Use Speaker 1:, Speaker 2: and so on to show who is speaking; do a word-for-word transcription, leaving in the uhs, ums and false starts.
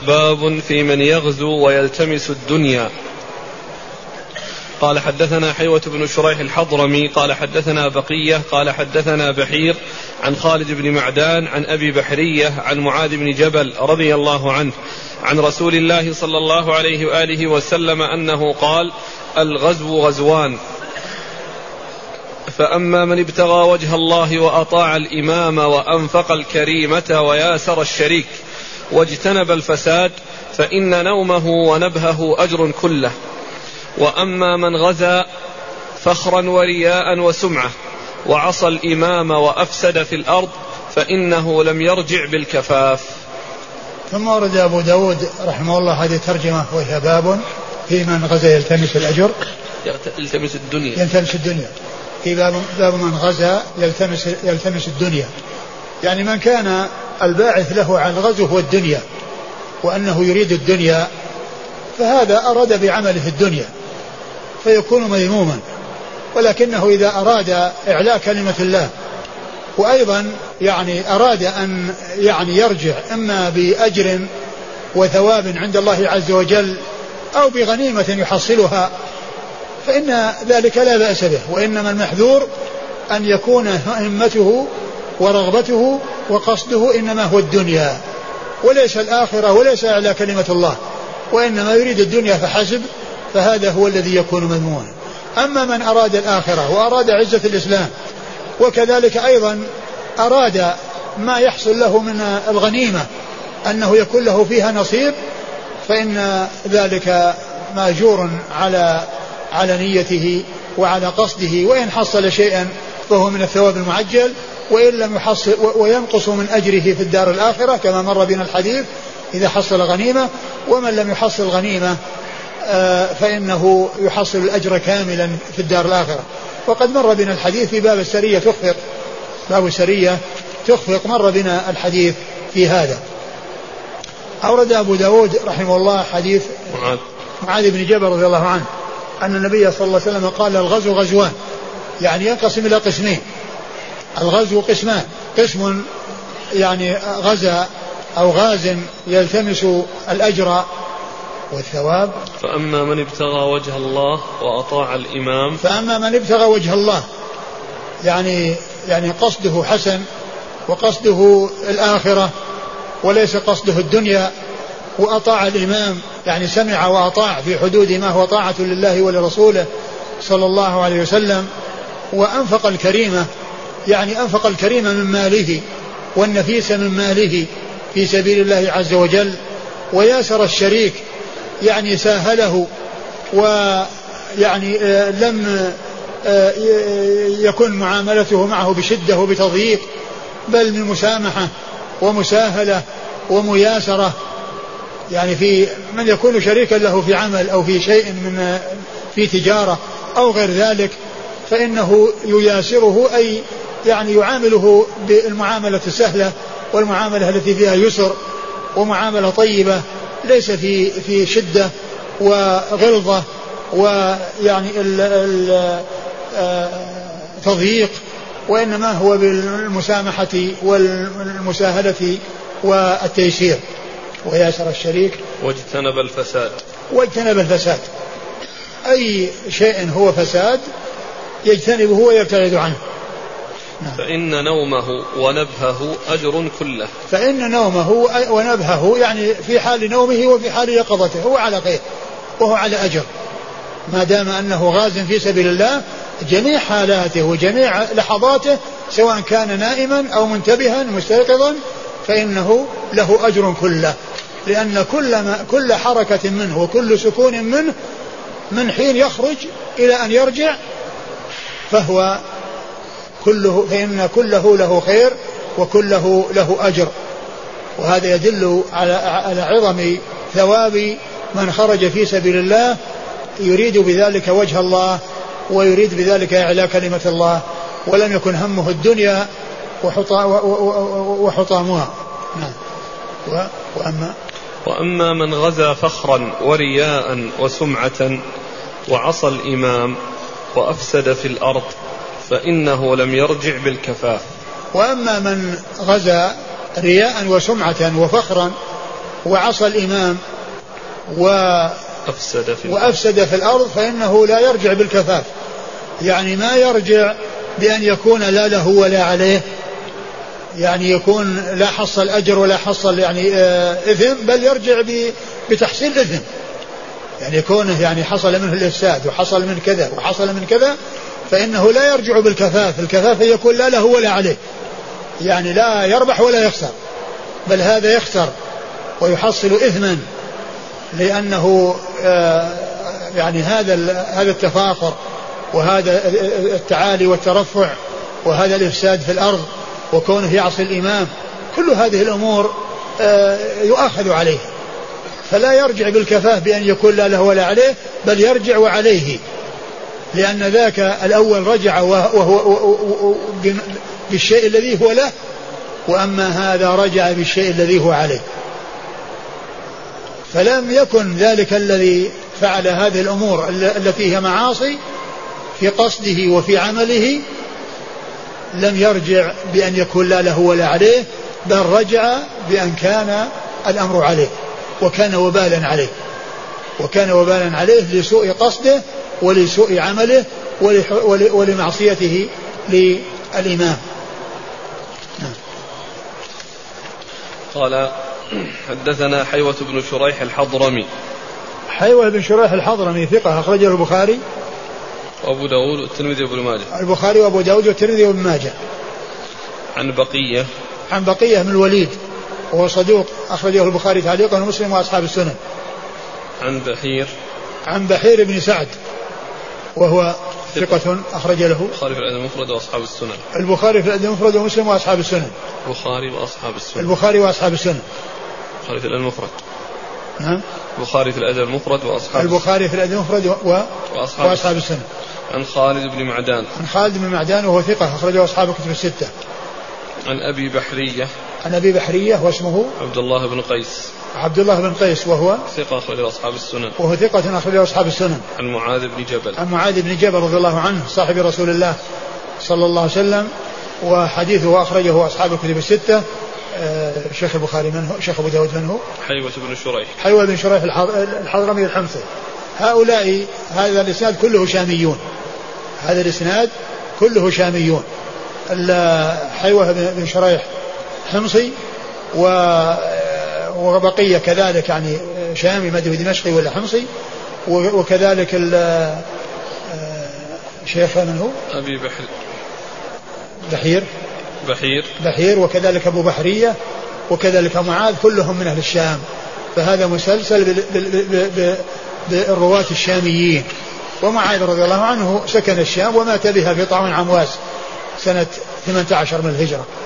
Speaker 1: باب في من يغزو ويلتمس الدنيا. قال حدثنا حيوة بن شريح الحضرمي قال حدثنا بقية قال حدثنا بحير عن خالد بن معدان عن أبي بحرية عن معاذ بن جبل رضي الله عنه عن رسول الله صلى الله عليه وآله وسلم أنه قال: الغزو غزوان، فأما من ابتغى وجه الله وأطاع الإمام وأنفق الكريمة وياسر الشريك واجتنب الفساد فإن نومه ونبهه أجر كله. وأما من غزا فخرا ورياء وسمعة وعصى الإمام وأفسد في الأرض فإنه لم يرجع بالكفاف.
Speaker 2: ثم ورد أبو داود رحمه الله هذه الترجمة وهي باب في من غزا يلتمس الأجر
Speaker 1: يلتمس الدنيا
Speaker 2: يلتمس الدنيا في باب, باب من غزا يلتمس, يلتمس الدنيا، يعني من كان الباعث له على الغزو هو الدنيا وأنه يريد الدنيا، فهذا أراد بعمله الدنيا فيكون مذموما. ولكنه إذا أراد إعلاء كلمة الله وأيضا يعني أراد أن يعني يرجع إما بأجر وثواب عند الله عز وجل أو بغنيمة يحصلها فإن ذلك لا بأس به. وإنما المحذور أن يكون همته ورغبته وقصده إنما هو الدنيا وليس الآخرة وليس إعلاء كلمة الله، وإنما يريد الدنيا فحسب، فهذا هو الذي يكون مذموما. أما من أراد الآخرة وأراد عزة الإسلام وكذلك أيضا أراد ما يحصل له من الغنيمة أنه يكون له فيها نصيب فإن ذلك مأجور على على نيته وعلى قصده، وإن حصل شيئا فهو من الثواب المعجل، وإن لم يحصل وينقص من أجره في الدار الآخرة كما مر بنا الحديث إذا حصل غنيمة. ومن لم يحصل غنيمة فإنه يحصل الأجر كاملا في الدار الآخرة. وقد مر بنا الحديث في باب السرية تخفق، باب السرية تخفق مر بنا الحديث في هذا. أورد أبو داود رحمه الله حديث معاذ بن جبل رضي الله عنه أن النبي صلى الله عليه وسلم قال: الغزو غزوان، يعني ينقسم إلى قسمين. الغزو قسمان، قسم يعني غزا أو غاز يلتمس الأجر والثواب.
Speaker 1: فأما من ابتغى وجه الله وأطاع الإمام
Speaker 2: فأما من ابتغى وجه الله يعني يعني قصده حسن وقصده الآخرة وليس قصده الدنيا، وأطاع الإمام يعني سمع وأطاع في حدود ما هو طاعة لله ولرسوله صلى الله عليه وسلم. وأنفق الكريمة يعني أنفق الكريمة من ماله والنفيس من ماله في سبيل الله عز وجل. وياسر الشريك يعني ساهله ويعني لم يكن معاملته معه بشدة وبتضييق، بل من مسامحة ومساهلة ومياسرة، يعني في من يكون شريكا له في عمل أو في شيء من في تجارة أو غير ذلك فإنه يياسره، أي يعني يعامله بالمعاملة السهلة والمعاملة التي فيها يسر ومعاملة طيبة ليس في في شدة وغلظة ويعني التضييق، وإنما هو بالمسامحة والمساهلة والتيسير. وياسر الشريك
Speaker 1: واجتنب الفساد
Speaker 2: واجتنب الفساد أي شيء هو فساد يجتنبه ويبتعد عنه.
Speaker 1: فإن نومه ونبهه أجر كله.
Speaker 2: فإن نومه ونبهه يعني في حال نومه وفي حال يقظته هو على خير وهو على أجر، ما دام أنه غاز في سبيل الله جميع حالاته وجميع لحظاته سواء كان نائما أو منتبها مستيقظا فإنه له أجر كله، لأن كل, ما كل حركة منه وكل سكون منه من حين يخرج إلى أن يرجع فهو كله فإن كله له خير وكله له أجر. وهذا يدل على على عظم ثواب من خرج في سبيل الله يريد بذلك وجه الله ويريد بذلك إعلاء كلمة الله، ولم يكن همه الدنيا وحطامها. نعم. وأما
Speaker 1: وأما من غزا فخرا ورياء وسمعة وعصى الإمام وأفسد في الأرض فإنه لم يرجع بالكفاف.
Speaker 2: وأما من غزا رياء وسمعة وفخرا وعصى الإمام
Speaker 1: وأفسد في,
Speaker 2: وأفسد في الأرض فإنه لا يرجع بالكفاف، يعني ما يرجع بأن يكون لا له ولا عليه، يعني يكون لا حصل أجر ولا حصل يعني إثم، بل يرجع بتحصيل إثم، يعني يكون يعني حصل منه الإفساد وحصل من كذا وحصل من كذا، فإنه لا يرجع بالكفاف. الكفاف يكون لا له ولا عليه، يعني لا يربح ولا يخسر، بل هذا يخسر ويحصل إثما، لأنه يعني هذا هذا التفاخر وهذا التعالي والترفع وهذا الإفساد في الأرض وكونه يعصي الإمام، كل هذه الأمور يؤاخذ عليه، فلا يرجع بالكفاف بأن يكون لا له ولا عليه، بل يرجع وعليه، لأن ذاك الأول رجع وهو بالشيء الذي هو له، وأما هذا رجع بالشيء الذي هو عليه. فلم يكن ذلك الذي فعل هذه الأمور التي هي معاصي في قصده وفي عمله لم يرجع بأن يكون لا له ولا عليه، بل رجع بأن كان الأمر عليه وكان وبالا عليه، وكان وبالا عليه لسوء قصده ولسوء عمله ولمعصيته للإمام.
Speaker 1: قال حدثنا حيوة بن شريح الحضرمي.
Speaker 2: حيوة بن شريح الحضرمي ثقة أخرجه البخاري
Speaker 1: وأبو داود والترمذي وابن ماجه.
Speaker 2: البخاري وأبو داود والترمذي وابن ماجه.
Speaker 1: عن بقية
Speaker 2: عن بقية من الوليد وهو صدوق أخرجه البخاري تعليقا ومسلم وأصحاب السنن.
Speaker 1: عن بحير
Speaker 2: عن بحير بن سعد وهو ثقة أخرج له
Speaker 1: البخاري في الأدب المفرد وأصحاب السنن.
Speaker 2: البخاري في الأدب المفرد ومسلم وأصحاب السنن.
Speaker 1: البخاري وأصحاب السنن.
Speaker 2: البخاري وأصحاب السنن.
Speaker 1: البخاري في الأدب المفرد.
Speaker 2: نعم.
Speaker 1: البخاري في الأدب المفرد وأصحاب
Speaker 2: البخاري في الأدب المفرد و... وأصحاب, وأصحاب السنن.
Speaker 1: عن خالد بن معدان.
Speaker 2: عن خالد بن معدان وهو ثقة أخرجه أصحاب الكتب الستة.
Speaker 1: عن أبي بحرية.
Speaker 2: عن أبي بحرية واسمه
Speaker 1: عبد الله بن قيس.
Speaker 2: عبد الله بن قيس وهو
Speaker 1: ثقة أخرجه أصحاب السنن.
Speaker 2: وهو ثقة أخرجه أصحاب السنن.
Speaker 1: عن معاذ بن جبل.
Speaker 2: عن معاذ بن جبل رضي الله عنه صاحب رسول الله صلى الله عليه وسلم، وحديثه أخرجه أصحاب الكتب الستة. شيخ البخاري منه، شيخ أبو داود منه
Speaker 1: حيوة بن شريح.
Speaker 2: حيوة بن شريح الحضرمي الحمصي. هؤلاء هذا الإسناد كله شاميون، هذا الإسناد كله شاميون. حيوة بن شريح حمصي وبقية كذلك يعني شامي ما ادري دمشقي ولا حمصي، وكذلك شيخ من هو
Speaker 1: أبي بحر
Speaker 2: بحير
Speaker 1: بحير
Speaker 2: بحير وكذلك أبو بحرية وكذلك معاذ، كلهم من أهل الشام. فهذا مسلسل بالرواة الشاميين. ومعاذ رضي الله عنه سكن الشام ومات بها في طاعون عمواس سنة ثمانية عشر من الهجرة.